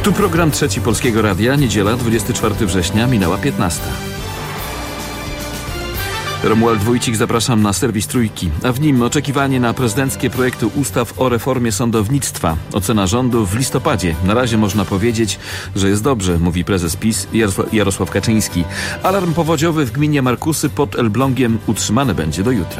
Tu program Trzeci Polskiego Radia. Niedziela, 24 września, minęła 15. Romuald Wójcik, zapraszam na serwis Trójki, a w nim oczekiwanie na prezydenckie projekty ustaw o reformie sądownictwa. Ocena rządu w listopadzie. Na razie można powiedzieć, że jest dobrze, mówi prezes PiS Jarosław Kaczyński. Alarm powodziowy w gminie Markusy pod Elblągiem utrzymany będzie do jutra.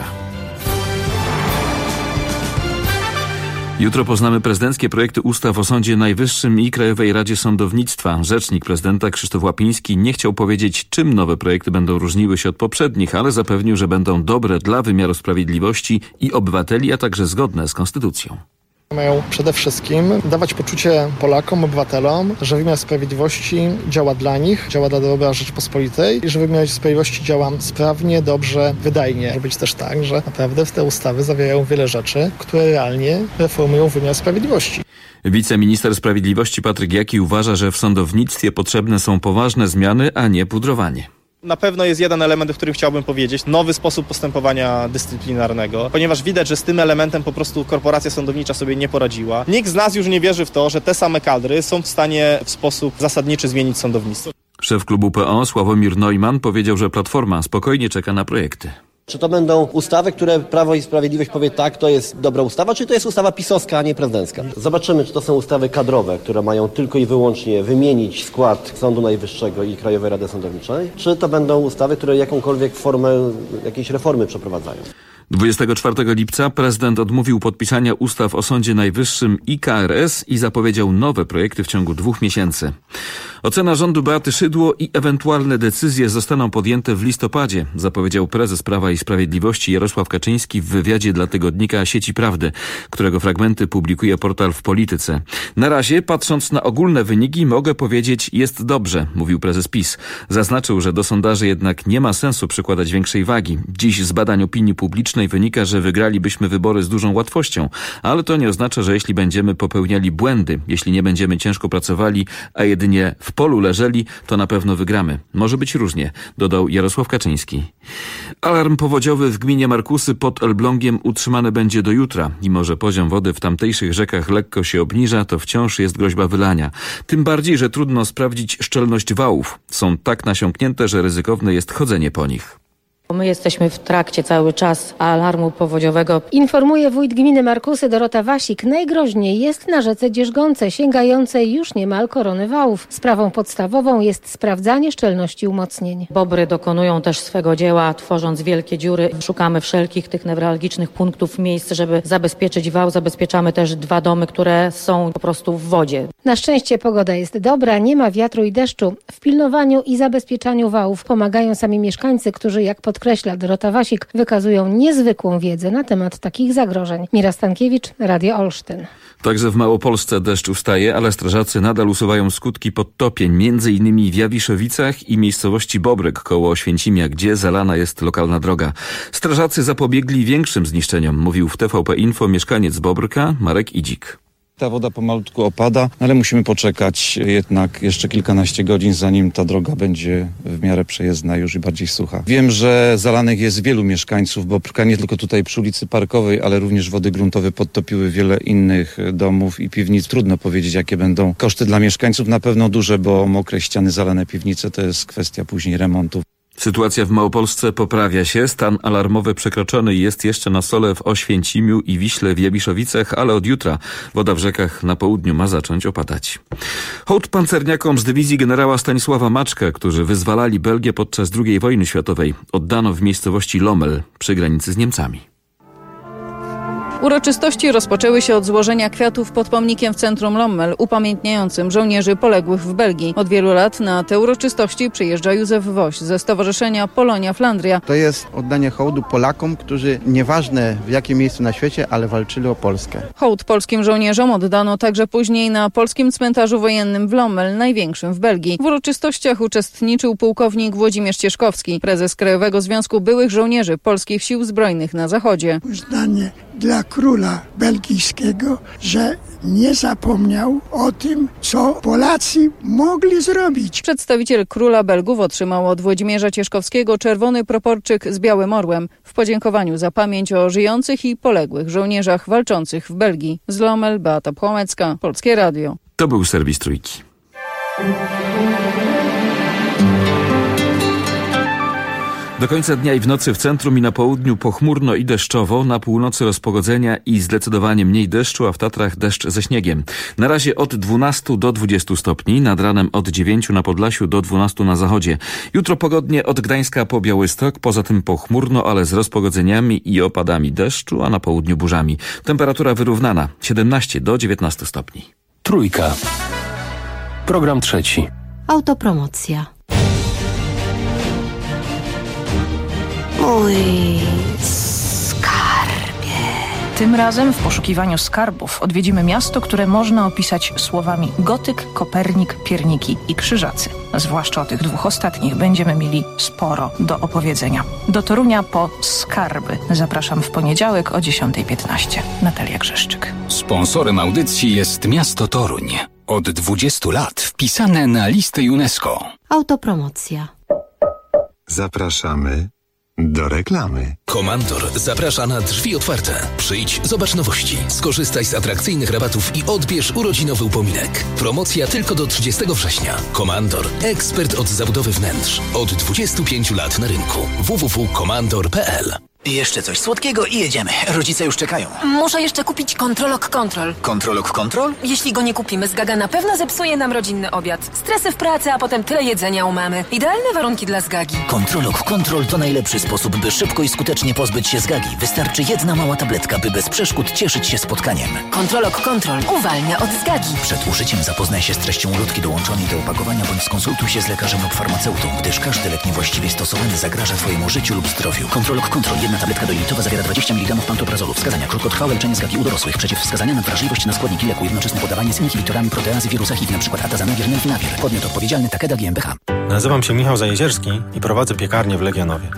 Jutro poznamy prezydenckie projekty ustaw o Sądzie Najwyższym i Krajowej Radzie Sądownictwa. Rzecznik prezydenta Krzysztof Łapiński nie chciał powiedzieć, czym nowe projekty będą różniły się od poprzednich, ale zapewnił, że będą dobre dla wymiaru sprawiedliwości i obywateli, a także zgodne z konstytucją. Mają przede wszystkim dawać poczucie Polakom, obywatelom, że wymiar sprawiedliwości działa dla nich, działa dla dobra Rzeczpospolitej i że wymiar sprawiedliwości działa sprawnie, dobrze, wydajnie. Może być też tak, że naprawdę te ustawy zawierają wiele rzeczy, które realnie reformują wymiar sprawiedliwości. Wiceminister Sprawiedliwości Patryk Jaki uważa, że w sądownictwie potrzebne są poważne zmiany, a nie pudrowanie. Na pewno jest jeden element, o którym chciałbym powiedzieć. Nowy sposób postępowania dyscyplinarnego, ponieważ widać, że z tym elementem po prostu korporacja sądownicza sobie nie poradziła. Nikt z nas już nie wierzy w to, że te same kadry są w stanie w sposób zasadniczy zmienić sądownictwo. Szef klubu PO Sławomir Neumann powiedział, że Platforma spokojnie czeka na projekty. Czy to będą ustawy, które Prawo i Sprawiedliwość powie tak, to jest dobra ustawa, czy to jest ustawa pisowska, a nie prezydencka? Zobaczymy, czy to są ustawy kadrowe, które mają tylko i wyłącznie wymienić skład Sądu Najwyższego i Krajowej Rady Sądowniczej, czy to będą ustawy, które jakąkolwiek formę jakiejś reformy przeprowadzają. 24 lipca prezydent odmówił podpisania ustaw o Sądzie Najwyższym i KRS i zapowiedział nowe projekty w ciągu 2 miesięcy. Ocena rządu Beaty Szydło i ewentualne decyzje zostaną podjęte w listopadzie, zapowiedział prezes Prawa i Sprawiedliwości Jarosław Kaczyński w wywiadzie dla tygodnika Sieci Prawdy, którego fragmenty publikuje portal W Polityce. Na razie, patrząc na ogólne wyniki, mogę powiedzieć, jest dobrze, mówił prezes PiS. Zaznaczył, że do sondaży jednak nie ma sensu przykładać większej wagi. Dziś z badań opinii publicznej wynika, że wygralibyśmy wybory z dużą łatwością, ale to nie oznacza, że jeśli będziemy popełniali błędy, jeśli nie będziemy ciężko pracowali, a jedynie w polu leżeli, to na pewno wygramy. Może być różnie, dodał Jarosław Kaczyński. Alarm powodziowy w gminie Markusy pod Elblągiem utrzymany będzie do jutra. Mimo że poziom wody w tamtejszych rzekach lekko się obniża, to wciąż jest groźba wylania. Tym bardziej, że trudno sprawdzić szczelność wałów. Są tak nasiąknięte, że ryzykowne jest chodzenie po nich. My jesteśmy w trakcie cały czas alarmu powodziowego. Informuje wójt gminy Markusy Dorota Wasik. Najgroźniej jest na rzece Dzierżgonce, sięgającej już niemal korony wałów. Sprawą podstawową jest sprawdzanie szczelności umocnień. Bobry dokonują też swego dzieła, tworząc wielkie dziury. Szukamy wszelkich tych newralgicznych punktów, miejsc, żeby zabezpieczyć wał. Zabezpieczamy też 2 domy, które są po prostu w wodzie. Na szczęście pogoda jest dobra, nie ma wiatru i deszczu. W pilnowaniu i zabezpieczaniu wałów pomagają sami mieszkańcy, którzy, jak podkreśla Dorota Wasik, wykazują niezwykłą wiedzę na temat takich zagrożeń. Mira Stankiewicz, Radio Olsztyn. Także w Małopolsce deszcz ustaje, ale strażacy nadal usuwają skutki podtopień, m.in. w Jawiszowicach i miejscowości Bobryk koło Oświęcimia, gdzie zalana jest lokalna droga. Strażacy zapobiegli większym zniszczeniom, mówił w TVP Info mieszkaniec Bobryka Marek Idzik. Ta woda pomalutku opada, ale musimy poczekać jednak jeszcze kilkanaście godzin, zanim ta droga będzie w miarę przejezdna już i bardziej sucha. Wiem, że zalanych jest wielu mieszkańców Bobryka, nie tylko tutaj przy ulicy Parkowej, ale również wody gruntowe podtopiły wiele innych domów i piwnic. Trudno powiedzieć, jakie będą koszty dla mieszkańców. Na pewno duże, bo mokre ściany, zalane piwnice to jest kwestia później remontu. Sytuacja w Małopolsce poprawia się. Stan alarmowy przekroczony jest jeszcze na Sole w Oświęcimiu i Wiśle w Jawiszowicach, ale od jutra woda w rzekach na południu ma zacząć opadać. Hołd pancerniakom z dywizji generała Stanisława Maczka, którzy wyzwalali Belgię podczas II wojny światowej, oddano w miejscowości Lommel przy granicy z Niemcami. Uroczystości rozpoczęły się od złożenia kwiatów pod pomnikiem w centrum Lommel, upamiętniającym żołnierzy poległych w Belgii. Od wielu lat na te uroczystości przyjeżdża Józef Woś ze Stowarzyszenia Polonia Flandria. To jest oddanie hołdu Polakom, którzy nieważne w jakim miejscu na świecie, ale walczyli o Polskę. Hołd polskim żołnierzom oddano także później na polskim cmentarzu wojennym w Lommel, największym w Belgii. W uroczystościach uczestniczył pułkownik Włodzimierz Cieszkowski, prezes Krajowego Związku Byłych Żołnierzy Polskich Sił Zbrojnych na Zachodzie. Uznanie dla króla belgijskiego, że nie zapomniał o tym, co Polacy mogli zrobić. Przedstawiciel króla Belgów otrzymał od Włodzimierza Cieszkowskiego czerwony proporczyk z białym orłem w podziękowaniu za pamięć o żyjących i poległych żołnierzach walczących w Belgii. Z Lommel, Beata Płomecka, Polskie Radio. To był serwis Trójki. Do końca dnia i w nocy w centrum i na południu pochmurno i deszczowo, na północy rozpogodzenia i zdecydowanie mniej deszczu, a w Tatrach deszcz ze śniegiem. Na razie od 12 do 20 stopni, nad ranem od 9 na Podlasiu do 12 na zachodzie. Jutro pogodnie od Gdańska po Białystok, poza tym pochmurno, ale z rozpogodzeniami i opadami deszczu, a na południu burzami. Temperatura wyrównana, 17 do 19 stopni. Trójka. Program trzeci. Autopromocja. Mój skarbie. Tym razem w poszukiwaniu skarbów odwiedzimy miasto, które można opisać słowami gotyk, Kopernik, pierniki i krzyżacy. Zwłaszcza o tych dwóch ostatnich będziemy mieli sporo do opowiedzenia. Do Torunia po skarby. Zapraszam w poniedziałek o 10:15. Natalia Grzeszczyk. Sponsorem audycji jest miasto Toruń. Od 20 lat wpisane na listę UNESCO. Autopromocja. Zapraszamy do reklamy. Komandor zaprasza na drzwi otwarte. Przyjdź, zobacz nowości, skorzystaj z atrakcyjnych rabatów i odbierz urodzinowy upominek. Promocja tylko do 30 września. Komandor, ekspert od zabudowy wnętrz. Od 25 lat na rynku. www.komandor.pl. Jeszcze coś słodkiego i jedziemy. Rodzice już czekają. Muszę jeszcze kupić Kontrolok Kontrol. Kontrolok Kontrol? Jeśli go nie kupimy, Zgaga na pewno zepsuje nam rodzinny obiad. Stresy w pracy, a potem tyle jedzenia u mamy. Idealne warunki dla Zgagi. Kontrolok Kontrol to najlepszy sposób, by szybko i skutecznie pozbyć się Zgagi. Wystarczy jedna mała tabletka, by bez przeszkód cieszyć się spotkaniem. Kontrolok Kontrol uwalnia od Zgagi. Przed użyciem zapoznaj się z treścią ulotki dołączonej do opakowania bądź skonsultuj się z lekarzem lub farmaceutą, gdyż każdy lek niewłaściwie stosowany zagraża Twojemu życiu lub zdrowiu. Kontrolok Kontrol. Jedna tabletka dojilitowa zawiera 20 mg pantoprazolu. Wskazania: krótkotrwałe leczenie zgagi u dorosłych. Przeciwwskazania na wrażliwość na składniki leku. Jednoczesne podawanie z inhibitorami proteazy wirusa HIV, np. atazanawir, nelfinawir. Podmiot odpowiedzialny: Takeda GmbH. Nazywam się Michał Zajezierski i prowadzę piekarnię w Legionowie.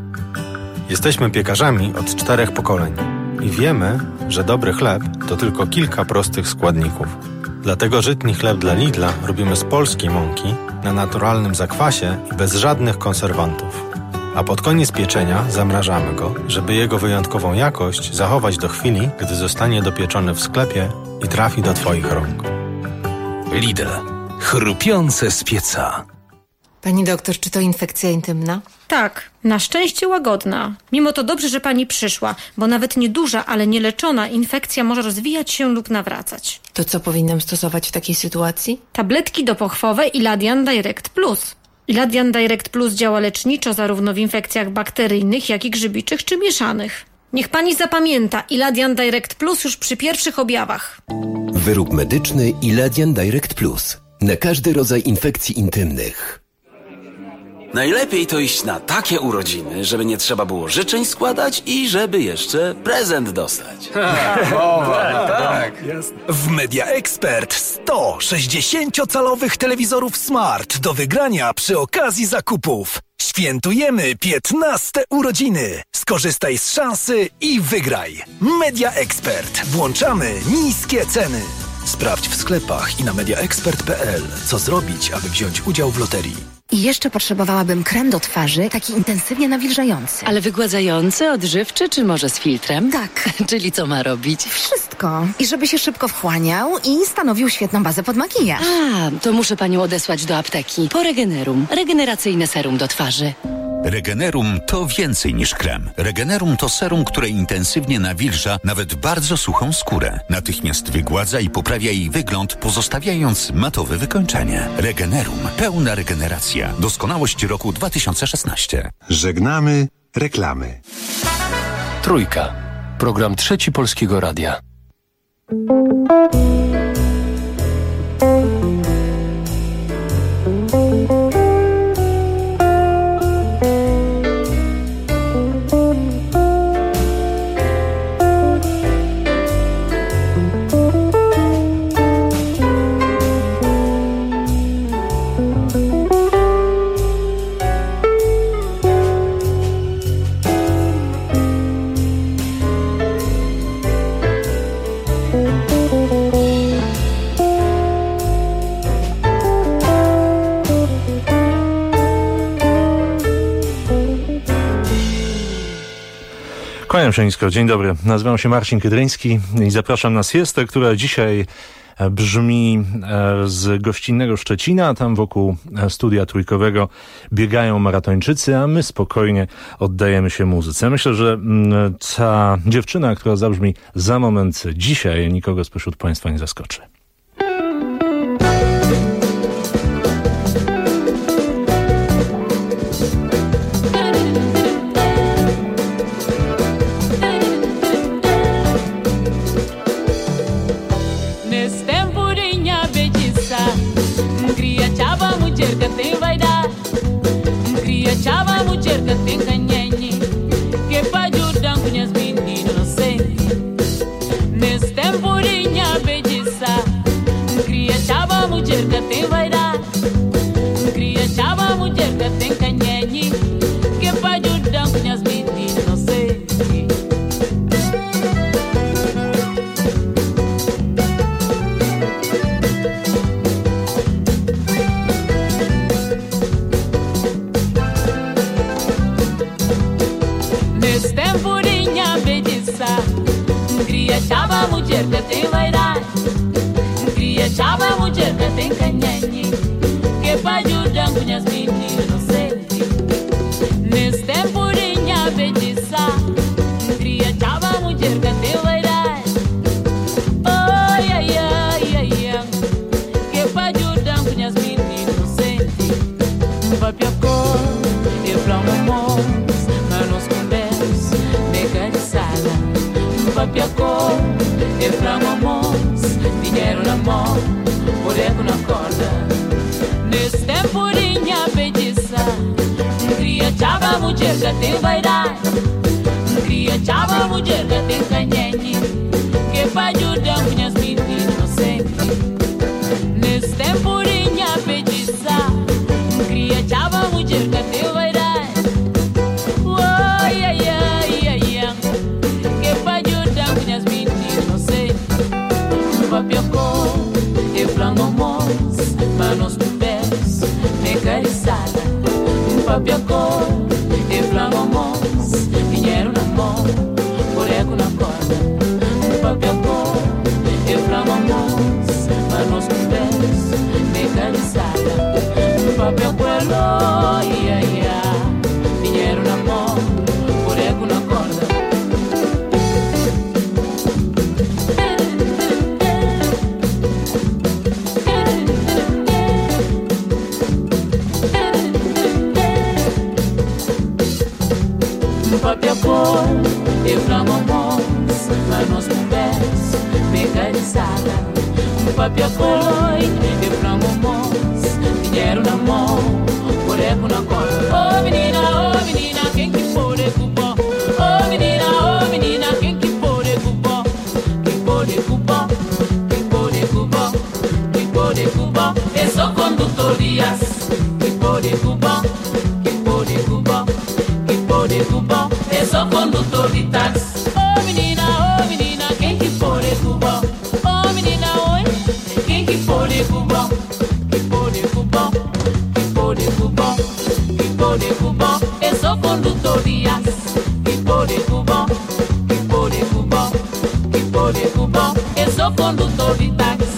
Jesteśmy piekarzami od 4 pokoleń i wiemy, że dobry chleb to tylko kilka prostych składników. Dlatego żytni chleb dla Lidla robimy z polskiej mąki, na naturalnym zakwasie i bez żadnych konserwantów. A pod koniec pieczenia zamrażamy go, żeby jego wyjątkową jakość zachować do chwili, gdy zostanie dopieczony w sklepie i trafi do Twoich rąk. Lidl. Chrupiące z pieca. Pani doktor, czy to infekcja intymna? Tak, na szczęście łagodna. Mimo to dobrze, że pani przyszła, bo nawet nieduża, ale nieleczona infekcja może rozwijać się lub nawracać. To co powinnam stosować w takiej sytuacji? Tabletki dopochwowe Iladian Direct Plus. Iladian Direct Plus działa leczniczo zarówno w infekcjach bakteryjnych, jak i grzybiczych czy mieszanych. Niech pani zapamięta Iladian Direct Plus już przy pierwszych objawach. Wyrób medyczny Iladian Direct Plus. Na każdy rodzaj infekcji intymnych. Najlepiej to iść na takie urodziny, żeby nie trzeba było życzeń składać i żeby jeszcze prezent dostać. Tak. W Media Expert 100 60-calowych telewizorów smart do wygrania przy okazji zakupów. Świętujemy 15 urodziny. Skorzystaj z szansy i wygraj. Media Expert. Włączamy niskie ceny. Sprawdź w sklepach i na mediaexpert.pl, co zrobić, aby wziąć udział w loterii. I jeszcze potrzebowałabym krem do twarzy, taki intensywnie nawilżający. Ale wygładzający, odżywczy, czy może z filtrem? Tak. Czyli co ma robić? Wszystko. I żeby się szybko wchłaniał i stanowił świetną bazę pod makijaż. A, to muszę panią odesłać do apteki. Po Regenerum. Regeneracyjne serum do twarzy. Regenerum to więcej niż krem. Regenerum to serum, które intensywnie nawilża nawet bardzo suchą skórę. Natychmiast wygładza i poprawia jej wygląd, pozostawiając matowe wykończenie. Regenerum. Pełna regeneracja. Doskonałość roku 2016. Żegnamy reklamy. Trójka. Program trzeci Polskiego Radia. Kłaniam się nisko. Dzień dobry. Nazywam się Marcin Kydryński i zapraszam na siestę, która dzisiaj brzmi z gościnnego Szczecina. Tam wokół studia trójkowego biegają maratończycy, a my spokojnie oddajemy się muzyce. Myślę, że ta dziewczyna, która zabrzmi za moment dzisiaj, nikogo spośród Państwa nie zaskoczy. Chava mulher que tem ganhene, que para ajudar com as meninas inocentes. Nesse tempo de bediça, cria chava mulher que tem vaidade, cria chava mulher que tem ganhene, que para ajudar com as meninas inocentes. Chava mulher que tem vaidade, cria chava mulher que tem canhene, que para ajudar com as meninas inocentes. Nesse tempo de minha bediça, cria chava mulher que tem vaidade, ai ai ai ai ai, que para ajudar com as meninas inocentes. Papia cor e flamamos, mas nos conversa, nega de sala. Papia cor e flamamos, dinheiro na mão, boneco na corda. Nesse tempo de minha bediça, cria chava mulher que tem vaidade, cria chava mulher que tem canhene, que para ajudar com as meninas inocentes. Nesse tempo de minha bediça, cria chava mulher que tem vaidade, ai ai ai ai ai, que para ajudar com as meninas inocentes. Papia cor e flamamos, manos pés, me cariçada. Papia cor e flamamos, dinheiro na mão, boneco na corda. Papia cor e flamamos, manos pés, me cariçada. Papia cor, ia ia, dinheiro na mão, boneco na corda. Papia cor e flamamos, mas nos conversa, me cariçada. Papia cor e flamamos, dinheiro na mão, boneco na corda. Oh menina, quem que pode cupom? Oh menina, quem que pode cupom? Quem pode cupom? Quem pode cupom? Quem pode cupom? É só condutorias. Quem pode cupom? Quem pode cupom? Quem pode cupom? É só condutor de táxi. Oh menina, quem que pode cupom? Oh menina, oi, quem que pode cupom? Quem pode cupom? Quem pode cupom? Quem pode cupom? É só condutor de aço. Quem pode cupom? Quem pode cupom? Quem pode cupom? É só condutor de táxi.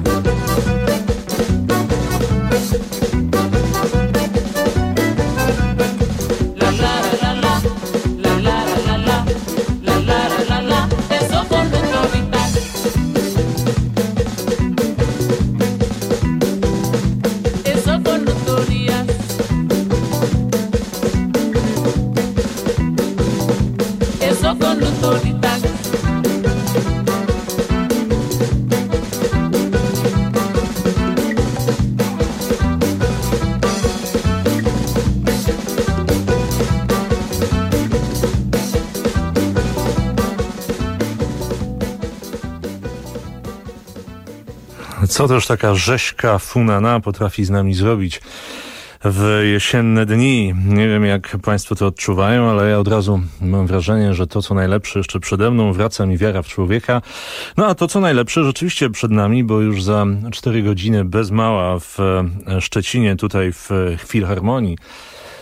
Co też taka Rześka Funana potrafi z nami zrobić w jesienne dni. Nie wiem, jak Państwo to odczuwają, ale ja od razu mam wrażenie, że to, co najlepsze jeszcze przede mną, wraca mi wiara w człowieka. No a to, co najlepsze, rzeczywiście przed nami, bo już za 4 godziny bez mała w Szczecinie, tutaj w Filharmonii,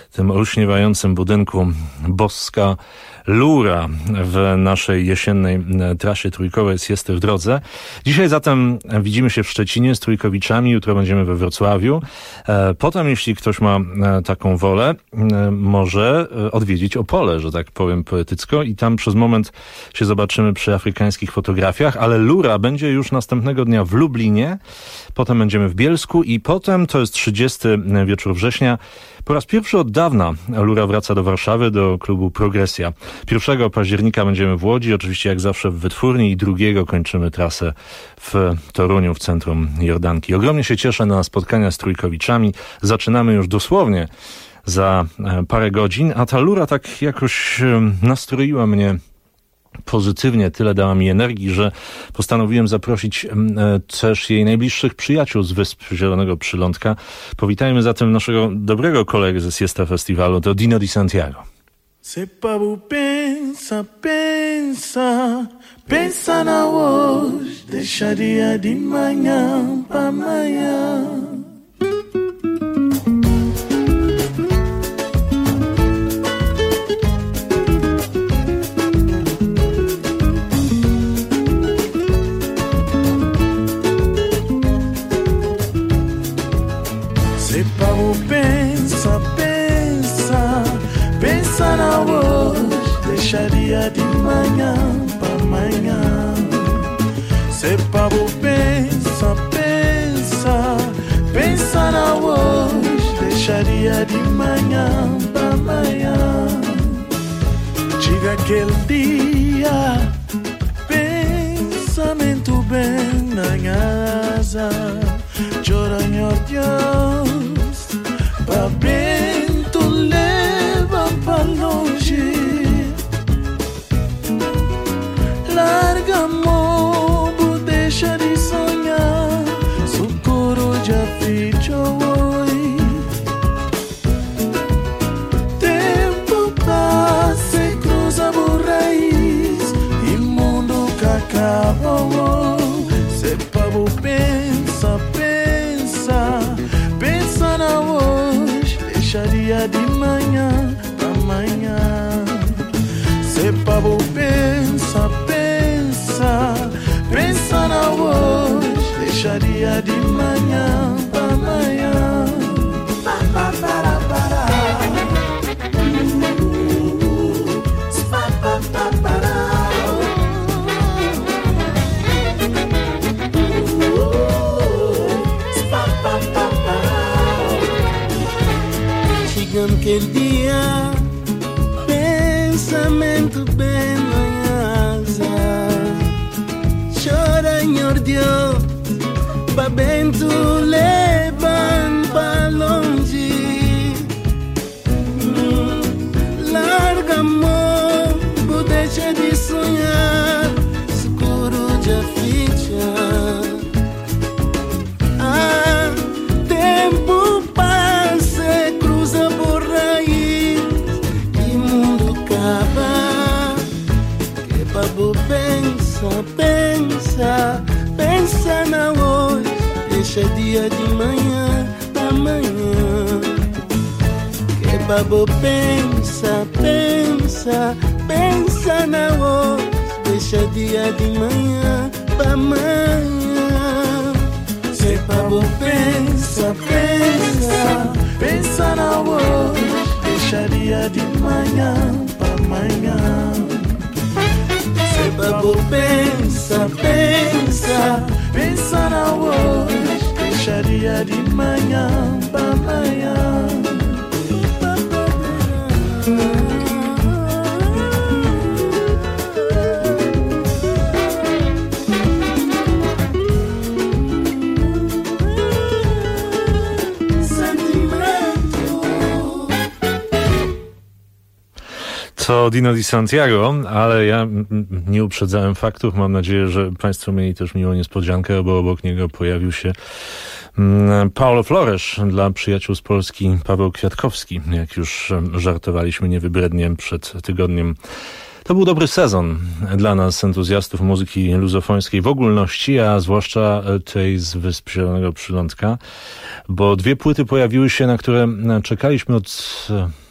tym olśniewającym budynku Boska Lura w naszej jesiennej trasie trójkowej Siesty w drodze. Dzisiaj zatem widzimy się w Szczecinie z trójkowiczami, jutro będziemy we Wrocławiu. Potem, jeśli ktoś ma taką wolę, może odwiedzić Opole, że tak powiem poetycko, i tam przez moment się zobaczymy przy afrykańskich fotografiach, ale Lura będzie już następnego dnia w Lublinie, potem będziemy w Bielsku i potem, to jest 30 wieczór września, po raz pierwszy od dawna Lura wraca do Warszawy, do klubu Progresja. 1 października będziemy w Łodzi, oczywiście jak zawsze w Wytwórni, i 2 kończymy trasę w Toruniu, w centrum Jordanki. Ogromnie się cieszę na spotkania z trójkowiczami. Zaczynamy już dosłownie za parę godzin, a ta Lura tak jakoś nastroiła mnie pozytywnie, tyle dała mi energii, że postanowiłem zaprosić też jej najbliższych przyjaciół z Wysp Zielonego Przylądka. Powitajmy zatem naszego dobrego kolegę ze Siesta Festiwalu, to Dino Di Santiago. Sepabu pensa, pensa, pensa na hoje, deixaria de manhã pra amanhã. Sepabu pensa, pensa, pensa na hoje, deixaria de manhã pra amanhã. Sepabu pensa, pensa, pensa na hoje, deixaria de manhã pra amanhã. Chega aquele dia, pensamento bem na casa, chora meu Deus, pra vento leva pra longe. Larga amor, deixa de sonhar, socorro já fichou hoje. Tempo passa e cruza por raiz, e mundo que acaba. Sepabu pensa, pensa, pensa na hoje, deixaria de manhã pra amanhã. Sepabu pensa, pensa, pensa na hoje, deixaria de manhã pra amanhã. Pa, pa, para, para. Pa, pa, pa, para. Chegando aquele dia, pensamento bem na asa, chora meu Deus, pra vento levam pra longe. Larga amor, deixa de sonhar, escuro já ficha. Tempo passa, cruza por raiz, e mundo acaba. Que babo pensa, pensa, pensa na hoje, deixa dia de manhã pra amanhã. Que babo pensa, pensa, pensa na hoje, deixa dia de manhã pra amanhã. Sepabu pensa, pensa, pensa na hoje, deixaria de manhã pra amanhã. Sepabu pensa, pensa, pensa na hoje, deixaria de manhã pra amanhã. To Dino Di Santiago, ale ja nie uprzedzałem faktów. Mam nadzieję, że Państwo mieli też miłą niespodziankę, bo obok niego pojawił się Paulo Flores, dla przyjaciół z Polski Paweł Kwiatkowski, jak już żartowaliśmy niewybrednie przed tygodniem. To był dobry sezon dla nas, entuzjastów muzyki luzofońskiej w ogólności, a zwłaszcza tej z Wysp Zielonego Przylądka, bo 2 płyty pojawiły się, na które czekaliśmy od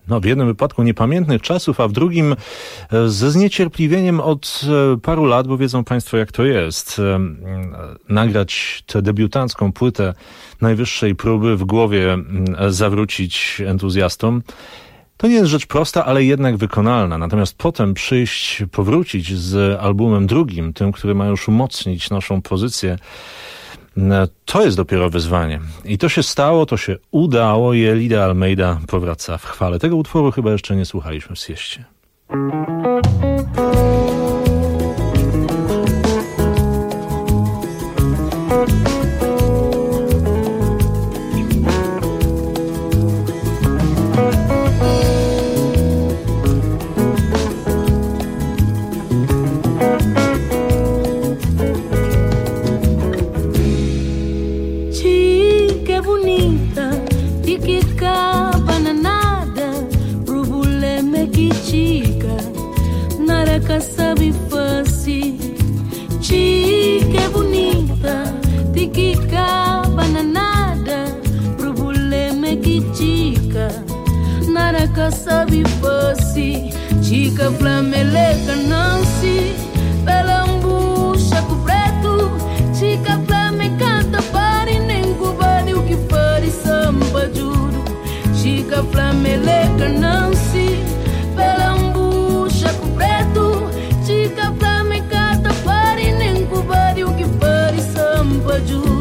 w jednym wypadku niepamiętnych czasów, a w drugim ze zniecierpliwieniem od paru lat, bo wiedzą Państwo, jak to jest. Nagrać tę debiutancką płytę najwyższej próby, w głowie zawrócić entuzjastom. To nie jest rzecz prosta, ale jednak wykonalna. Natomiast potem powrócić z albumem drugim, tym, który ma już umocnić naszą pozycję, to jest dopiero wyzwanie. I to się stało, to się udało i Elida Almeida powraca w chwale. Tego utworu chyba jeszcze nie słuchaliśmy w Sieście. Sabe fácil, chica bonita, tiquica bananada, problema que chica, naraca sabe fácil, chica flameleca Nancy, pelambucha com preto, chica flame canta pare nem cubane o que fare samba juro, chica flameleca Nancy, pelambucha com preto. Chica flame cata pare nem cubari o que pare samba juro.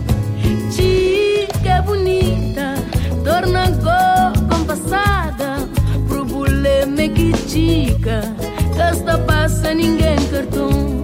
Chica bonita, torna compassada, problema que chica, casta passa ninguém cartão.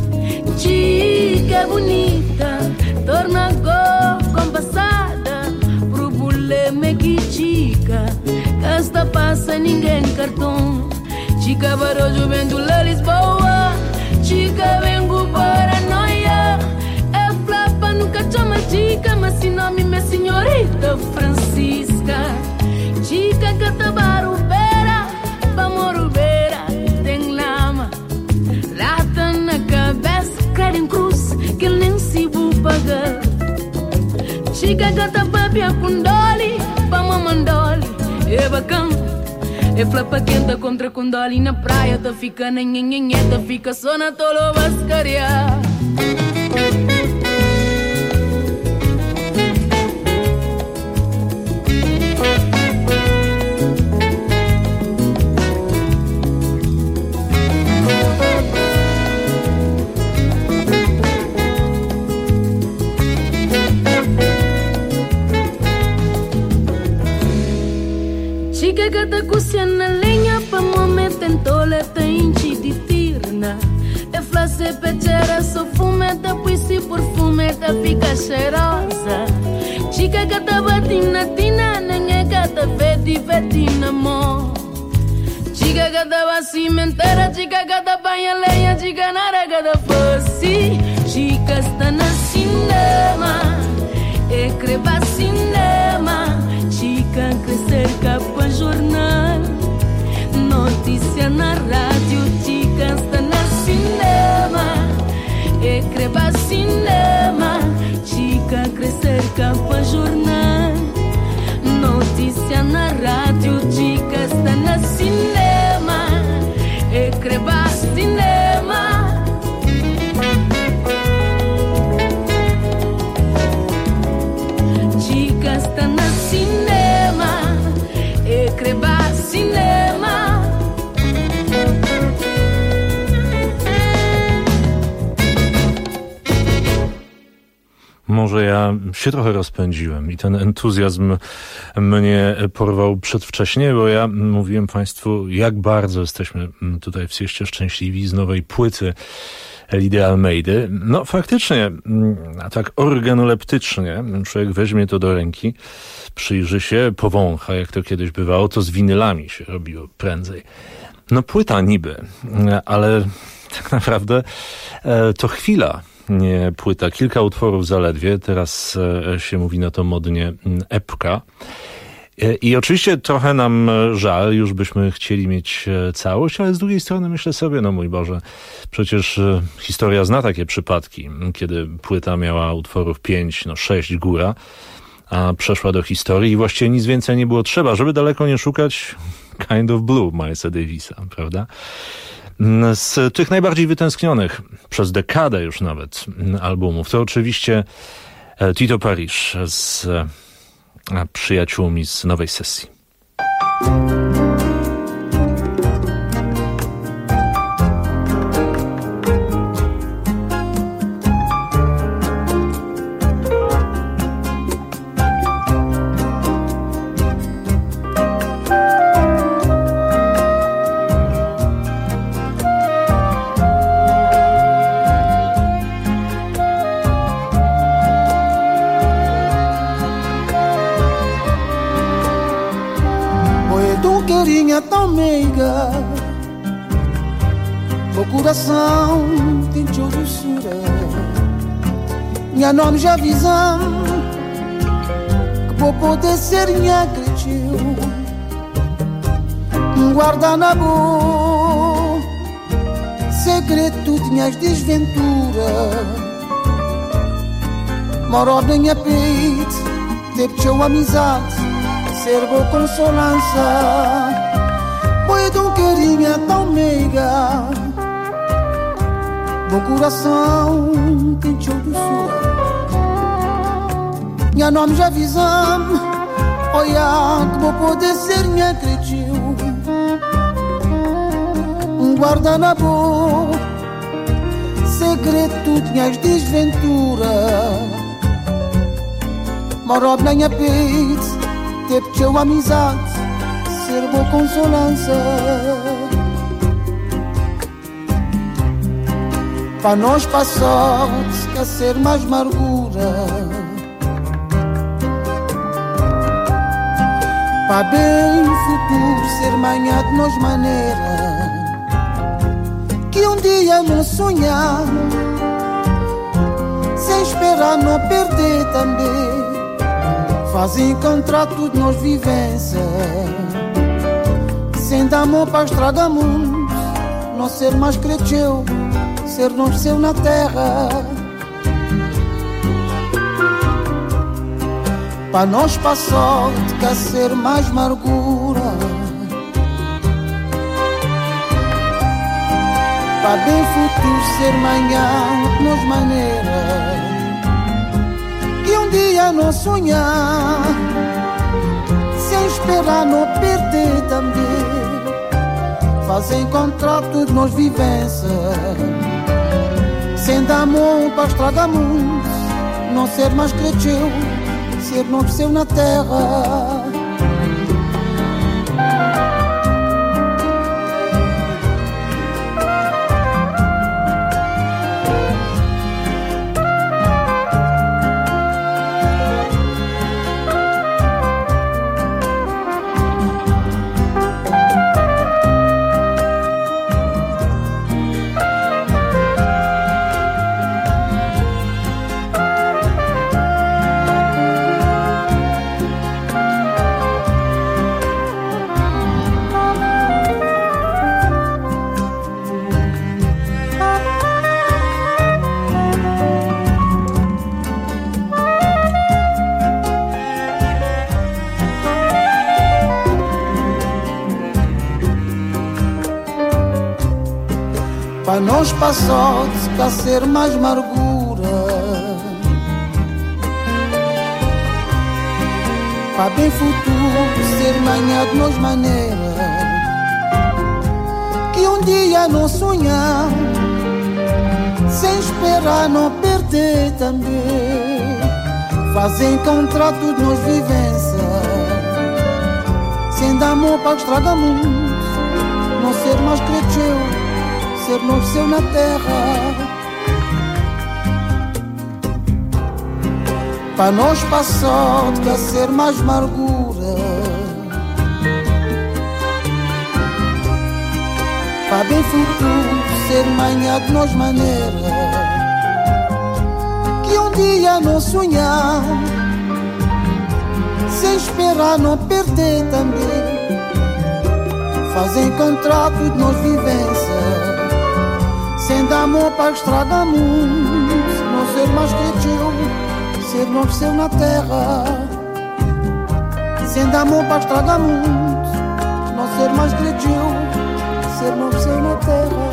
Chica bonita, torna compassada, problema que chica, casta passa ninguém cartão. Chica Barojo vendo lá Lisboa, chica vengo paranoia. É flapa nunca chama chica, mas se nome minha senhorita Francisca. Chica catabarubera, pamorubera, tem lama. Lata na cabeça, cara em cruz, que nem se vou pagar. Chica catababia com doli, pamamandoli, é bacana. É flapa quenta contra condoli na praia, tá fica na nhenhenhé, tá fica só na tolo vascaria. Chica gata cucia na lenha, pa momento em toleta inchi de tirna. É flace pechera, só fumeta, pois se perfumeta fica cheirosa. Chica gata batina, tina, nem é gata vetina, mo. Chica gata va cimentera, chica gata banha lenha, chica nara gata fosse. Chica está na cinema, é creba cinema. Chica crescer capa jornal, notícia na rádio, chica está na cinema, é creba cinema. Chica crescer capa jornal, notícia na rádio, chica está na cinema, é creba cinema. Chica está na cinema, é creba cinema. Może ja się trochę rozpędziłem i ten entuzjazm mnie porwał przedwcześnie, bo ja mówiłem Państwu, jak bardzo jesteśmy tutaj w Sieście szczęśliwi z nowej płyty Elidy Almeidy. No faktycznie, a tak organoleptycznie, człowiek weźmie to do ręki, przyjrzy się, powącha, jak to kiedyś bywało, to z winylami się robiło prędzej. No płyta niby, ale tak naprawdę to chwila, nie płyta. Kilka utworów zaledwie, teraz się mówi na to modnie epka. I oczywiście trochę nam żal, już byśmy chcieli mieć całość, ale z drugiej strony myślę sobie, no mój Boże, przecież historia zna takie przypadki, kiedy płyta miała utworów 5, 6 góra, a przeszła do historii i właściwie nic więcej nie było trzeba, żeby daleko nie szukać Kind of Blue Milesa Davisa, prawda? Z tych najbardziej wytęsknionych przez dekadę już nawet albumów to oczywiście Tito Paris z przyjaciółmi z Nowej Sesji. Tão meiga, o coração tem de doçura. Minha nome já visão que vou poder ser minha cretiu. Guarda na boa segredo tinhas desventura. Moro na minha peito, teve teu amizade, ser boa consolança. Foi de carinha tão meiga, bom coração tem teu doçura. Minha nome já visão, olha que vou poder ser minha acreditiu. Guarda na boa segredo tinhas desventura. Moro na minha peito, teve teu amizade, ser boa consolança. Para nós passar quer ser mais amargura. Para bem futuro ser manhã de nós maneira. Que um dia não sonhar, sem esperar não perder também. Faz encontrar tudo nós vivência. Sem dar amor para estragar mundo, não ser mais cresceu, ser não seu na terra. Para nós passar quer ser mais amargura. Para bem futuro ser manhã de nós maneira. Que um dia não sonhar, sem esperar não perder também. Faz encontrar tudo nós vivência. Sem dar amor para estragar mundo, não ser mais cresceu, ser não seu na terra. Para nós passar quer ser mais amargura. Para bem futuro ser manhã de nós maneira. Que um dia não sonhar, sem esperar não perder também. Faz encontrar tudo nós vivência. Sem dar amor para estragar mundo, não ser mais cresceu, ser não seu na terra. Para nós passar quer ser mais amargura. Para bem futuro ser manhã de nós maneira. Que um dia não sonhar, sem esperar não perder também. Faz encontrar tudo nós vivência. Sem dar amor para estragar mundo, não ser mais cresceu, ser não seu na terra. Sendo amor para estragar muito, não ser mais creio, ser não ser na terra.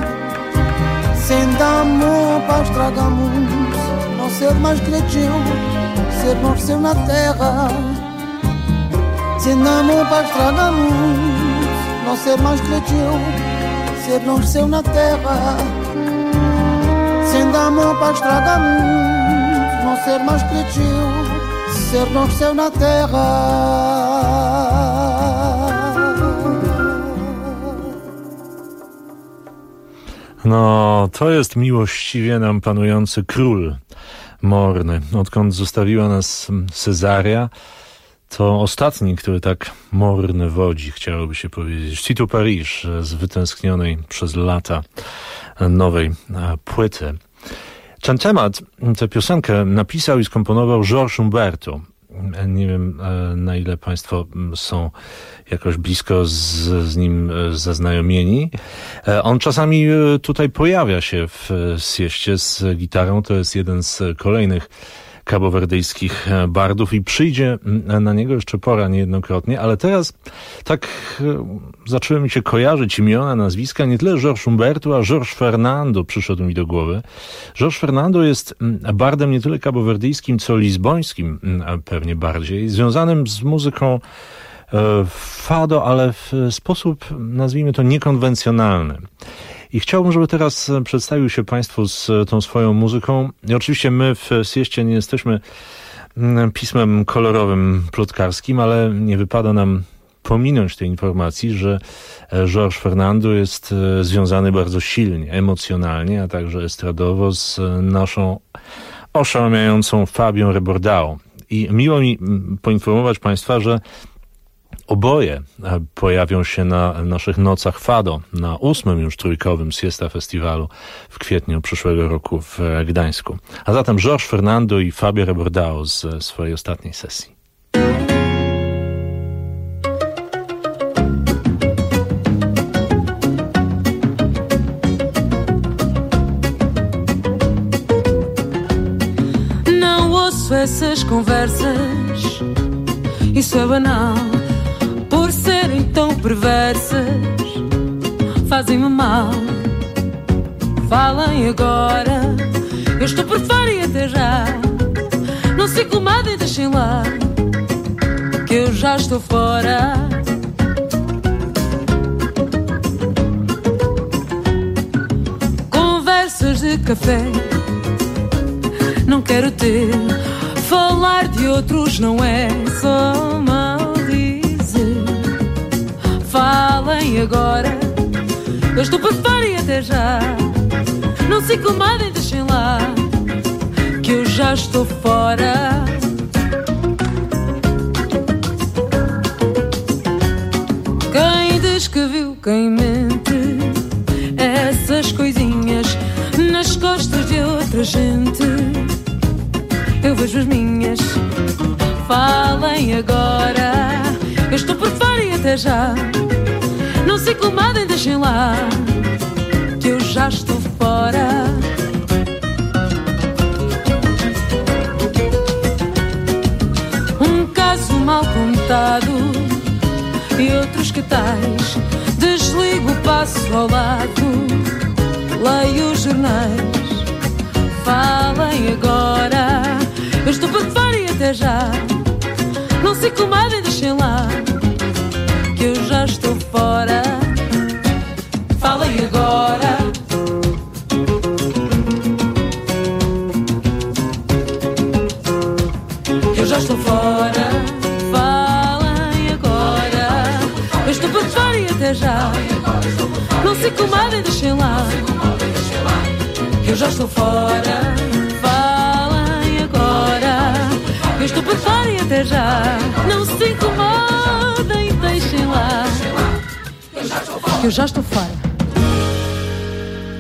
Sendo amor para estragar muito, não ser mais creio, ser não ser na terra. Sendo amor para estragar muito, não ser mais creio, ser não ser na terra. Sendo amor para estragar muito, não ser mais creio, ser não ser na terra. No, to jest miłościwie nam panujący król morny. Odkąd zostawiła nas Cesaria, to ostatni, który tak morny wodzi, chciałoby się powiedzieć. Tito Paris z wytęsknionej przez lata nowej płyty. Ten temat, tę piosenkę napisał i skomponował Georges Humberto. Nie wiem, na ile państwo są jakoś blisko z nim zaznajomieni. On czasami tutaj pojawia się w sieście z gitarą. To jest jeden z kolejnych kabowerdyjskich bardów i przyjdzie na niego jeszcze pora niejednokrotnie, ale teraz tak zaczęły mi się kojarzyć imiona, nazwiska, nie tyle Georges Humberto, a Georges Fernando przyszedł mi do głowy. Georges Fernando jest bardem nie tyle kabowerdyjskim, co lizbońskim pewnie bardziej, związanym z muzyką fado, ale w sposób, nazwijmy to, niekonwencjonalny. I chciałbym, żeby teraz przedstawił się Państwu z tą swoją muzyką. I oczywiście my w Sieście nie jesteśmy pismem kolorowym, plotkarskim, ale nie wypada nam pominąć tej informacji, że Georges Fernando jest związany bardzo silnie, emocjonalnie, a także estradowo z naszą oszałamiającą Fabią Rebordao. I miło mi poinformować Państwa, że oboje pojawią się na naszych nocach fado, na 8. już trójkowym Siesta Festiwalu w kwietniu przyszłego roku w Gdańsku. A zatem Georges Fernando i Fabio Rebordao z swojej ostatniej sesji. Não ouço essas conversas, isso é banal. Por serem tão perversas, fazem-me mal. Falem agora, eu estou por fora e até já. Não se incomodem, deixem lá, que eu já estou fora. Conversas de café, não quero ter. Falar de outros não é só mal dizer. Falem agora, eu estou por fora e até já. Não se incomodem, deixem lá, que eu já estou fora. Quem diz que viu, quem mente, essas coisinhas nas costas de outra gente. Eu vejo as minhas. Falem agora, eu estou por fora e até já. Não se incomodem, deixem lá, que eu já estou fora. Um caso mal contado e outros que tais. Desligo, passo ao lado, leio os jornais. Falem agora, eu estou por fora e até já. Não se incomodem, deixem lá, que eu já estou fora. Falem agora, que eu já estou fora. Falem agora, eu estou por fora e até já. Não se incomodem, deixem lá, que eu já estou fora. Falem agora, eu estou por fora e até já. Não se incomodem, deixem lá, que eu já estou fora.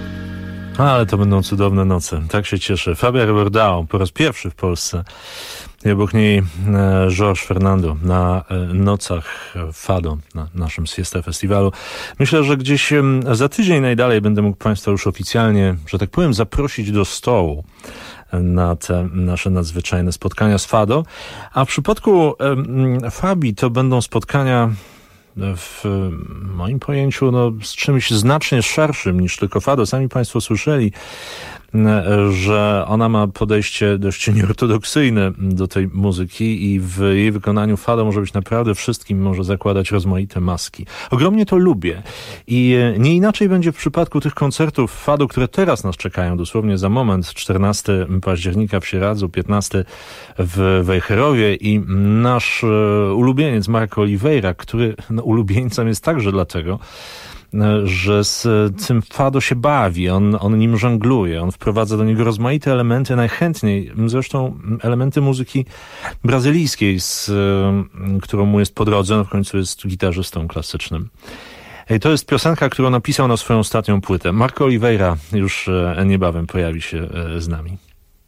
Ale to będą cudowne noce. Tak się cieszę. Fabio Rebordao po raz pierwszy w Polsce I obok niej Jorge Fernando na nocach Fado, na naszym Siesta Festiwalu. Myślę, że gdzieś za tydzień najdalej będę mógł Państwa już oficjalnie, że tak powiem, zaprosić do stołu na te nasze nadzwyczajne spotkania z Fado. A w przypadku Fabii to będą spotkania w moim pojęciu z czymś znacznie szerszym niż tylko Fado. Sami Państwo słyszeli, że ona ma podejście dość nieortodoksyjne do tej muzyki i w jej wykonaniu Fado może być naprawdę wszystkim, może zakładać rozmaite maski. Ogromnie to lubię i nie inaczej będzie w przypadku tych koncertów Fado, które teraz nas czekają, dosłownie za moment, 14 października w Sieradzu, 15 w Wejherowie i nasz ulubieniec Marco Oliveira, który ulubieńcem jest także dlatego, że z tym Fado się bawi, on nim żongluje, on wprowadza do niego rozmaite elementy, najchętniej zresztą elementy muzyki brazylijskiej, którą mu jest po drodze, w końcu jest gitarzystą klasycznym. I to jest piosenka, którą napisał na swoją ostatnią płytę. Marco Oliveira już niebawem pojawi się z nami.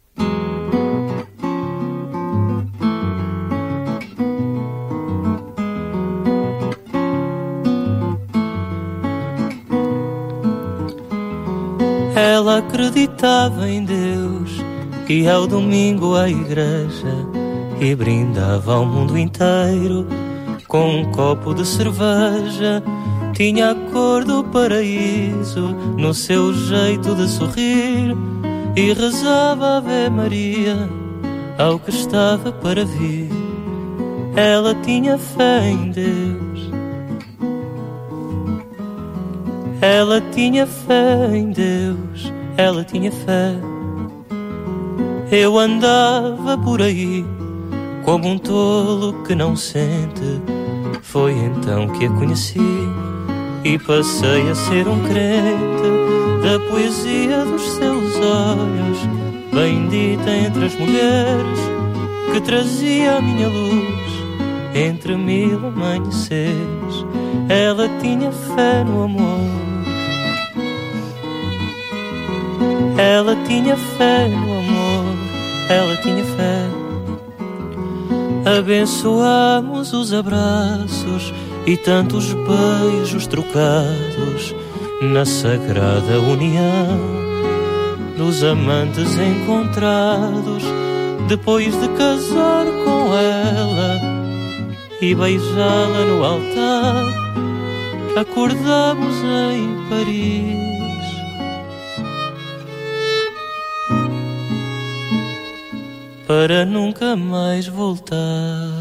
Ela acreditava em Deus, ia ao domingo à igreja e brindava ao mundo inteiro com copo de cerveja. Tinha a cor do paraíso no seu jeito de sorrir e rezava Ave Maria ao que estava para vir. Ela tinha fé em Deus. Ela tinha fé em Deus, ela tinha fé. Eu andava por aí como tolo que não sente. Foi então que a conheci e passei a ser crente da poesia dos seus olhos, bendita entre as mulheres, que trazia a minha luz entre 1000 amanheceres. Ela tinha fé no amor. Ela tinha fé no amor, ela tinha fé. Abençoamos os abraços e tantos beijos trocados na sagrada união dos amantes encontrados, depois de casar com ela e beijá-la no altar. Acordamos em Paris para nunca mais voltar.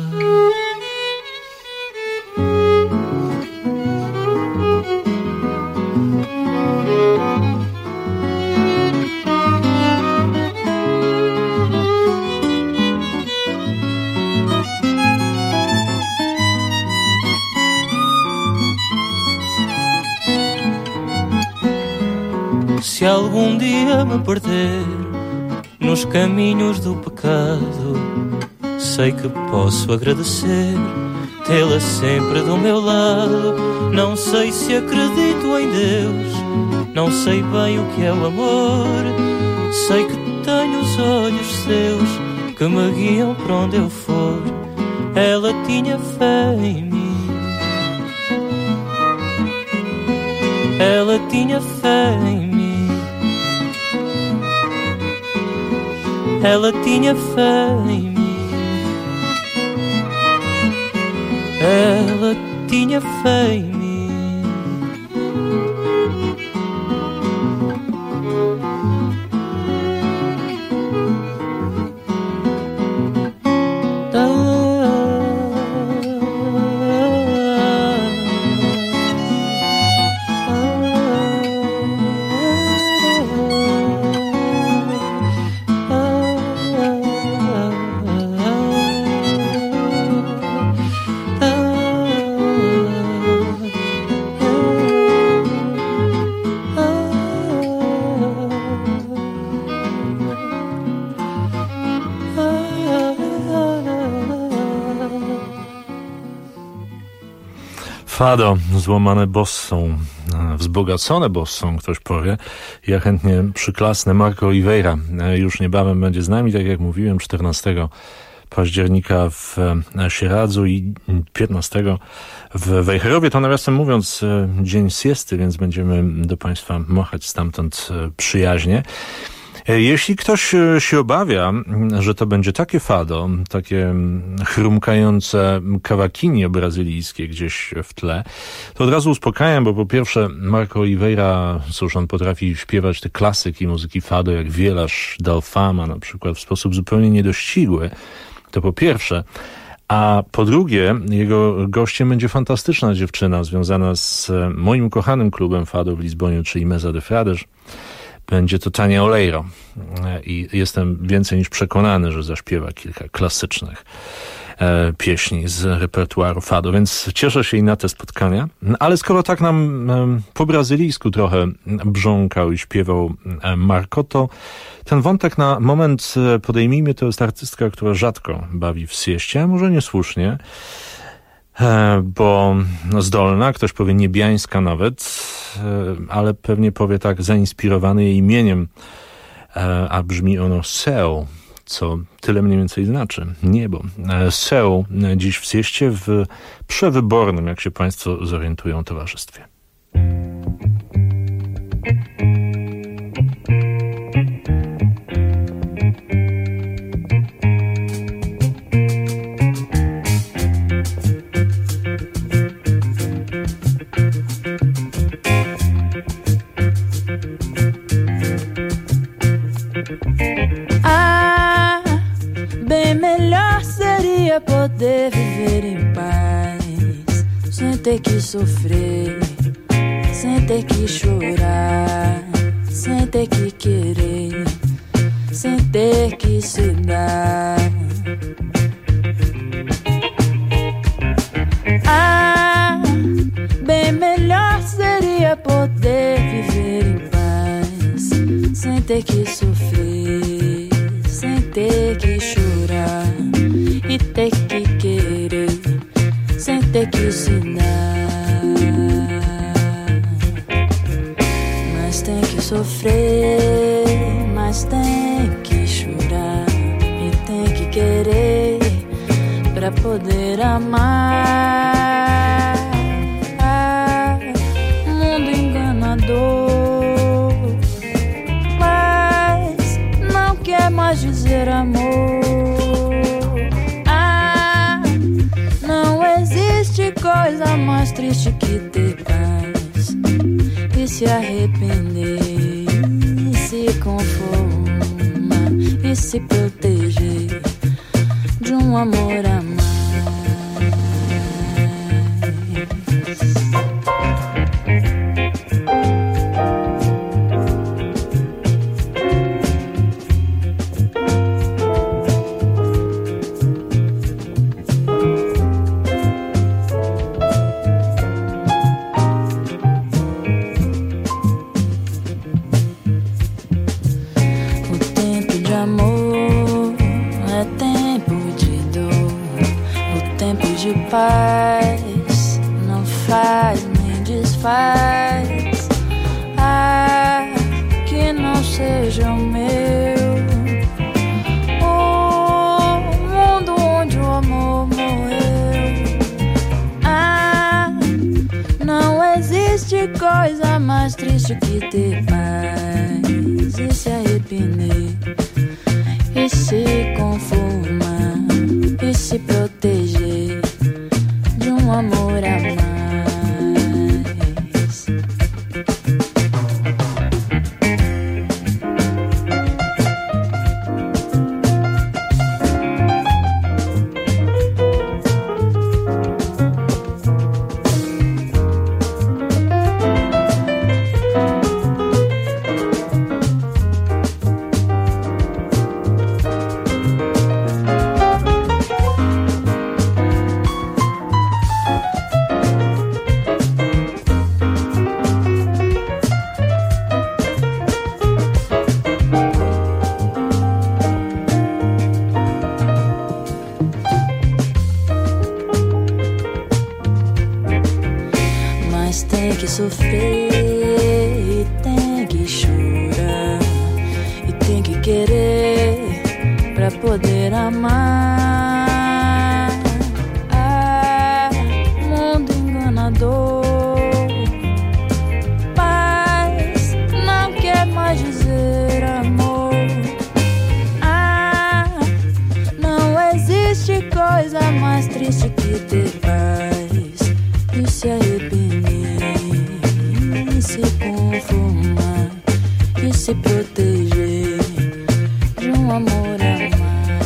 Se algum dia me perder nos caminhos do pecado, sei que posso agradecer tê-la sempre do meu lado. Não sei se acredito em Deus, não sei bem o que é o amor. Sei que tenho os olhos seus que me guiam para onde eu for. Ela tinha fé em mim. Ela tinha fé em mim. Ela tinha fé em mim. Ela tinha fé em mim. Fado, złamane bossą, wzbogacone bossą, ktoś powie. Ja chętnie przyklasnę. Marco Oliveira już niebawem będzie z nami, tak jak mówiłem, 14 października w Sieradzu i 15 w Wejherowie. To nawiasem mówiąc dzień siesty, więc będziemy do Państwa machać stamtąd przyjaźnie. Jeśli ktoś się obawia, że to będzie takie fado, takie chrumkające kawakinie brazylijskie gdzieś w tle, to od razu uspokajam, bo po pierwsze Marco Oliveira, cóż, on potrafi śpiewać te klasyki muzyki fado, jak Wielasz Dal Fama na przykład, w sposób zupełnie niedościgły. To po pierwsze. A po drugie, jego gościem będzie fantastyczna dziewczyna związana z moim ukochanym klubem fado w Lizbonie, czyli Mesa de Frades. Będzie to Tania Oleiro i jestem więcej niż przekonany, że zaśpiewa kilka klasycznych pieśni z repertuaru fado, więc cieszę się i na te spotkania. Ale skoro tak nam po brazylijsku trochę brząkał i śpiewał Marco, to ten wątek na moment podejmijmy. To jest artystka, która rzadko bawi w sieście, a może niesłusznie, bo zdolna, ktoś powie niebiańska nawet, ale pewnie powie tak zainspirowany jej imieniem, a brzmi ono Céu, co tyle mniej więcej znaczy niebo. Céu dziś w sieście w przewybornym, jak się Państwo zorientują, towarzystwie. Poder viver em paz, sem ter que sofrer, sem ter que chorar, sem ter que querer, sem ter que se dar. Ah, bem melhor seria poder viver em paz, sem ter que sofrer, sem ter que chorar e ter que querer, sem ter que se dar. Mas tem que sofrer, mas tem que chorar e tem que querer pra poder amar. Mundo enganador, mas não quer mais dizer amor. Coisa mais triste que ter paz e se arrepender, e se conformar e se proteger de um amor a mais. Paz não faz nem desfaz. Ah, que não seja o meu o mundo onde o amor morreu. Ah, não existe coisa mais triste que ter paz e se arrepender e se conformar e se proteger de um amor a mais. Sofrer e tem que chorar e tem que querer pra poder amar. coisa mais triste que ter paz e se arrepender e se conformar e se proteger de um amor a mais.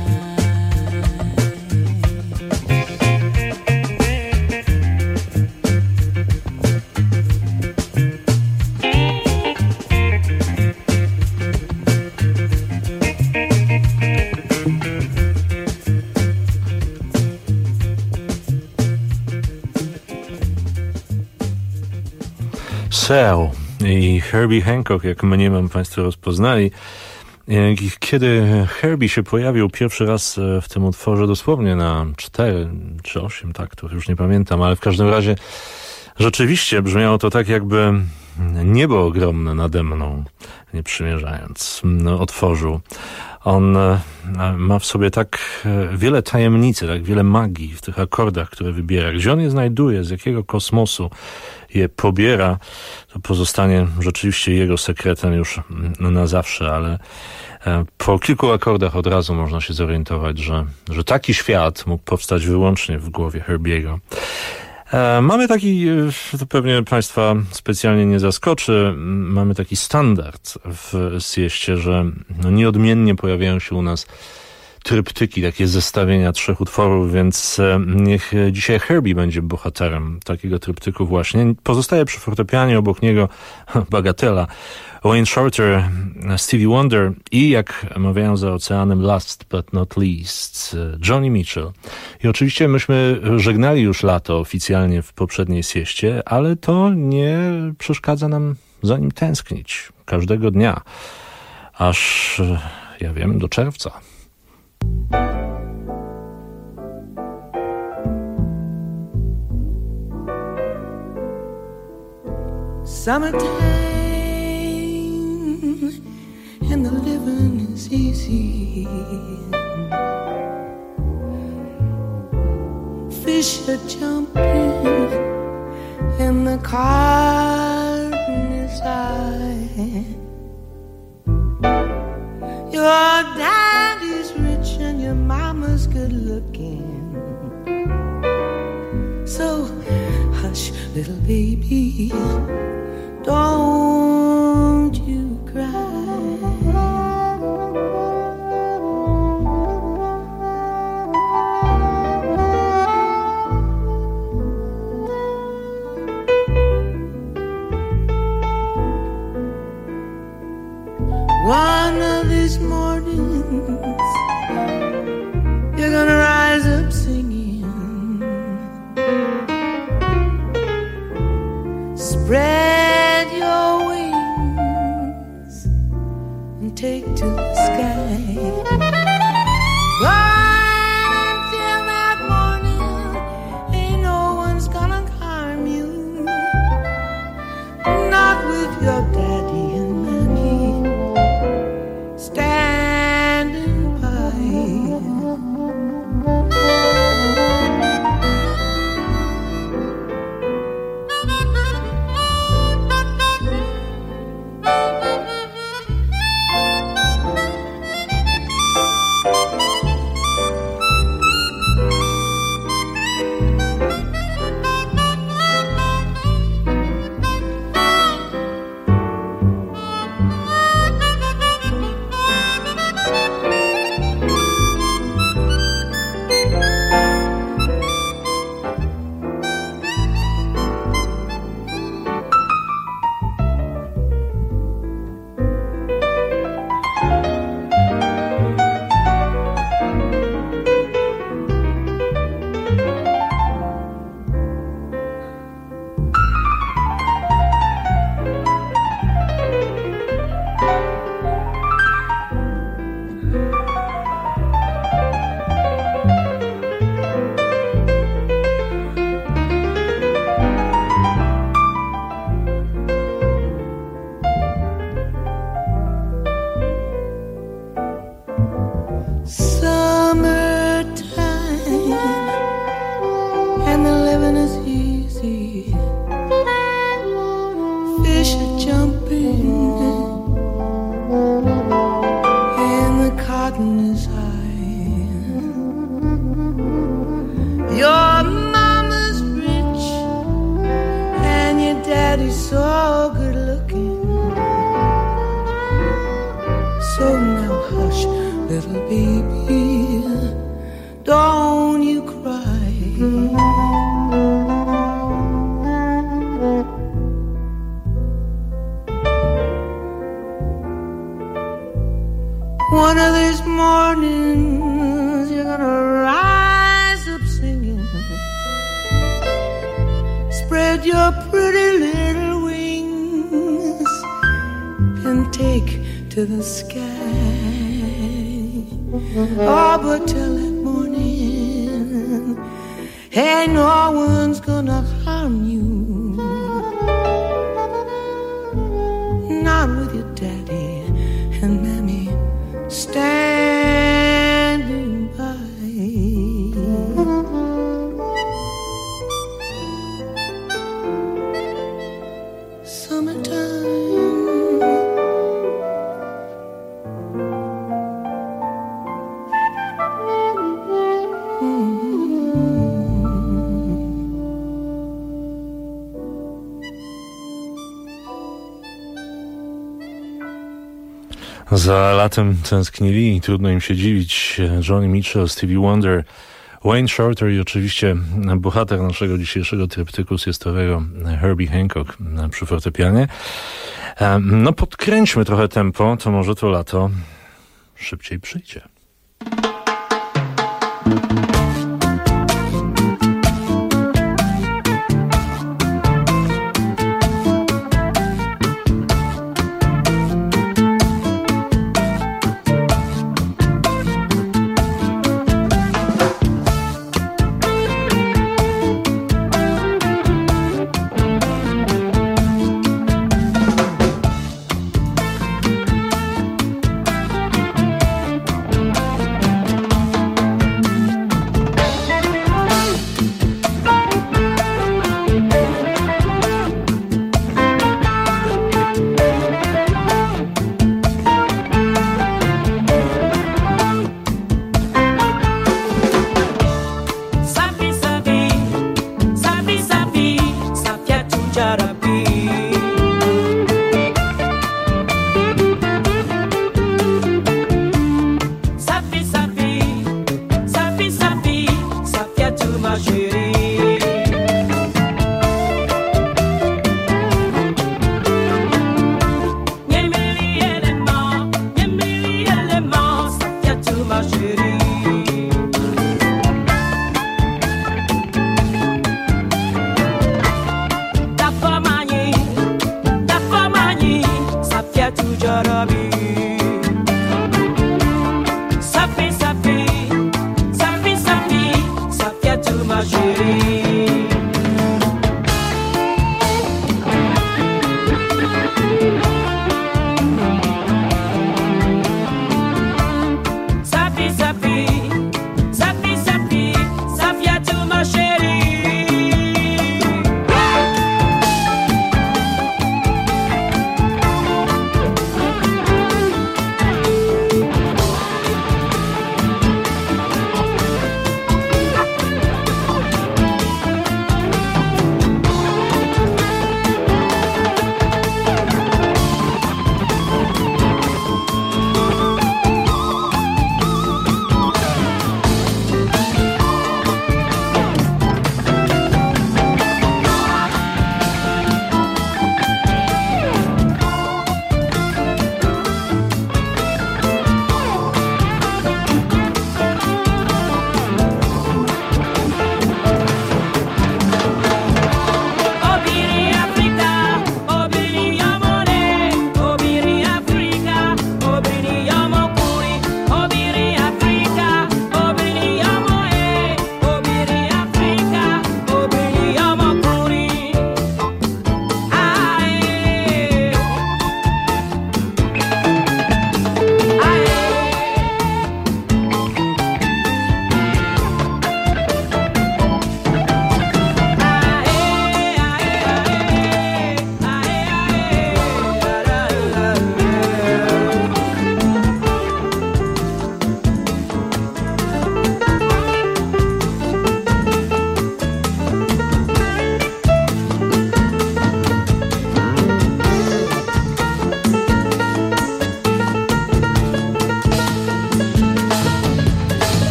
Cell i Herbie Hancock, jak mniemam Państwo rozpoznali. Kiedy Herbie się pojawił pierwszy raz w tym utworze, dosłownie na 4 czy 8 taktów, już nie pamiętam, ale w każdym razie rzeczywiście brzmiało to tak, jakby niebo ogromne nade mną, nie przymierzając, otworzył. On ma w sobie tak wiele tajemnicy, tak wiele magii w tych akordach, które wybiera. Gdzie on je znajduje, z jakiego kosmosu je pobiera, to pozostanie rzeczywiście jego sekretem już na zawsze, ale po kilku akordach od razu można się zorientować, że taki świat mógł powstać wyłącznie w głowie Herbiego. Mamy taki, to pewnie Państwa specjalnie nie zaskoczy, mamy taki standard w sieście, że nieodmiennie pojawiają się u nas tryptyki, takie zestawienia 3 utworów, więc niech dzisiaj Herbie będzie bohaterem takiego tryptyku właśnie. Pozostaje przy fortepianie, obok niego bagatela Wayne Shorter, Stevie Wonder i, jak mawiają za oceanem, last but not least, Johnny Mitchell. I oczywiście myśmy żegnali już lato oficjalnie w poprzedniej sieście, ale to nie przeszkadza nam za nim tęsknić każdego dnia, aż, ja wiem, do czerwca. Summertime and the living is easy. Fish are jumping and the cotton is high. Your daddy's rich and your mama's good looking. So hush, little baby, don't you cry. One of these mornings you're gonna rise up singing. Spread your wings and take to the sky. But until that morning, ain't no one's gonna harm you. Not with your daddy and mommy standing by. of these mornings you're gonna rise up singing. Spread your pretty little wings and take to the sky. Oh, but till that morning, hey, no one's gonna harm you. Not with your daddy and mammy standing by. Za latem tęsknili i trudno im się dziwić. Johnny Mitchell, Stevie Wonder, Wayne Shorter i oczywiście bohater naszego dzisiejszego tryptyku syjastowego Herbie Hancock przy fortepianie. No podkręćmy trochę tempo, to może to lato szybciej przyjdzie. Safi, safi,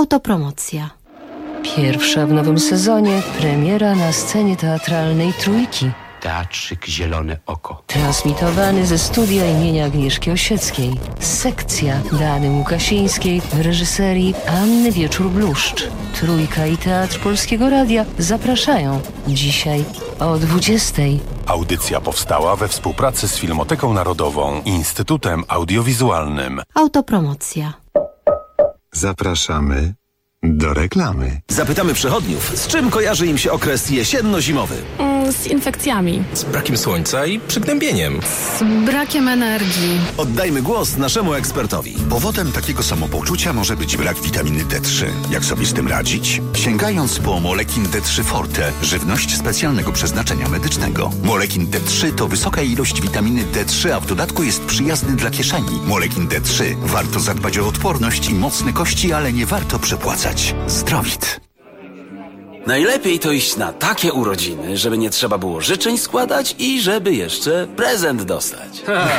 Autopromocja. Pierwsza w nowym sezonie premiera na scenie teatralnej Trójki. Teatrzyk Zielone Oko. Transmitowany ze studia imienia Agnieszki Osieckiej. Sekcja Dany Łukasińskiej w reżyserii Anny Wieczór-Bluszcz. Trójka i Teatr Polskiego Radia zapraszają dzisiaj o 20:00. Audycja powstała we współpracy z Filmoteką Narodową i Instytutem Audiowizualnym. Autopromocja. Zapraszamy do reklamy. Zapytamy przechodniów, z czym kojarzy im się okres jesienno-zimowy? Z infekcjami. Z brakiem słońca i przygnębieniem. Z brakiem energii. Oddajmy głos naszemu ekspertowi. Powodem takiego samopoczucia może być brak witaminy D3. Jak sobie z tym radzić? Sięgając po Molekin D3 Forte, żywność specjalnego przeznaczenia medycznego. Molekin D3 to wysoka ilość witaminy D3, a w dodatku jest przyjazny dla kieszeni. Molekin D3. Warto zadbać o odporność i mocne kości, ale nie warto przepłacać. Zdrowit. Najlepiej to iść na takie urodziny, żeby nie trzeba było życzeń składać i żeby jeszcze prezent dostać.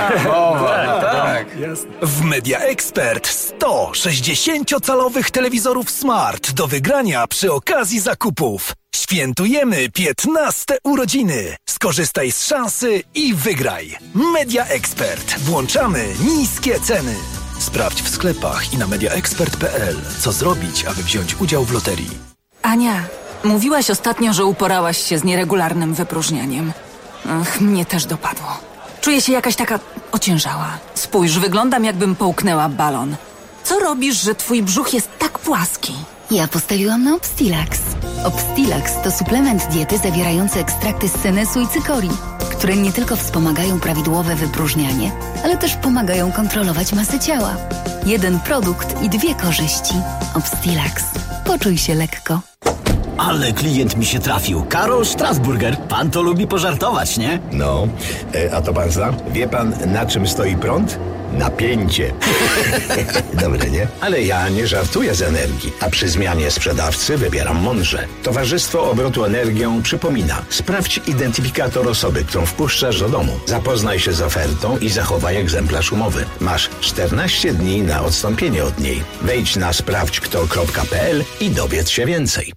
Tak. W Media Expert 100 60-calowych telewizorów Smart do wygrania przy okazji zakupów. Świętujemy 15 urodziny. Skorzystaj z szansy i wygraj. Media Expert. Włączamy niskie ceny. Sprawdź w sklepach i na mediaexpert.pl, co zrobić, aby wziąć udział w loterii. Ania, mówiłaś ostatnio, że uporałaś się z nieregularnym wypróżnianiem. Mnie też dopadło. Czuję się jakaś taka ociężała. Spójrz, wyglądam jakbym połknęła balon. Co robisz, że twój brzuch jest tak płaski? Ja postawiłam na Obstilax. Obstilax to suplement diety zawierający ekstrakty z senesu i cykorii, które nie tylko wspomagają prawidłowe wypróżnianie, ale też pomagają kontrolować masę ciała. Jeden produkt i 2 korzyści. Obstilax. Poczuj się lekko. Ale klient mi się trafił. Karol Strasburger. Pan to lubi pożartować, nie? No, a to pan zna? Wie pan, na czym stoi prąd? Napięcie. Dobre, nie? Ale ja nie żartuję z energii, a przy zmianie sprzedawcy wybieram mądrze. Towarzystwo Obrotu Energią przypomina: sprawdź identyfikator osoby, którą wpuszczasz do domu. Zapoznaj się z ofertą i zachowaj egzemplarz umowy. Masz 14 dni na odstąpienie od niej. Wejdź na sprawdźkto.pl i dowiedz się więcej.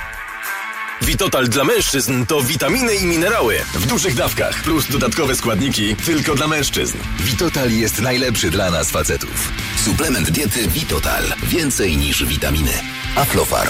Witotal dla mężczyzn to witaminy i minerały w dużych dawkach, plus dodatkowe składniki tylko dla mężczyzn. Witotal jest najlepszy dla nas facetów. Suplement diety Witotal. Więcej niż witaminy. Aflofarm.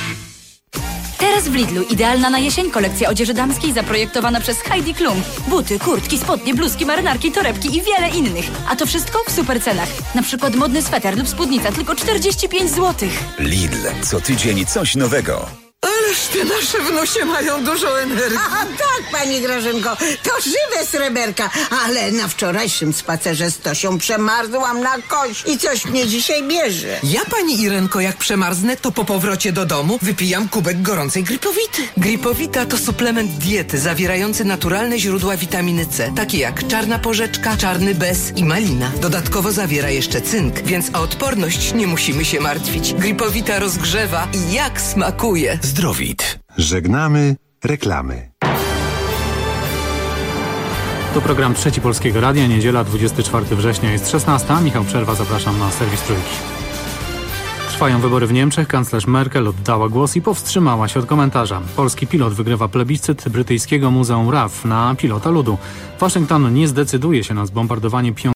Teraz w Lidlu idealna na jesień kolekcja odzieży damskiej zaprojektowana przez Heidi Klum. Buty, kurtki, spodnie, bluzki, marynarki, torebki i wiele innych. A to wszystko w super cenach. Na przykład modny sweter lub spódnica tylko 45 zł. Lidl. Co tydzień coś nowego. Ależ te nasze wnusie mają dużo energii. A tak, pani Grażynko, to żywe sreberka. Ale na wczorajszym spacerze z Tosią przemarzłam na kość i coś mnie dzisiaj bierze. Ja, pani Irenko, jak przemarznę, to po powrocie do domu wypijam kubek gorącej Gripowity. Gripowita to suplement diety zawierający naturalne źródła witaminy C, takie jak czarna porzeczka, czarny bez i malina. Dodatkowo zawiera jeszcze cynk, więc o odporność nie musimy się martwić. Gripowita rozgrzewa i jak smakuje. Zdrowit. Żegnamy reklamy. To program Trzeci Polskiego Radia, niedziela 24 września, jest 16. Michał Przerwa, zapraszam na serwis Trójki. Trwają wybory w Niemczech, kanclerz Merkel oddała głos i powstrzymała się od komentarza. Polski pilot wygrywa plebiscyt brytyjskiego Muzeum RAF na pilota ludu. Waszyngton nie zdecyduje się na zbombardowanie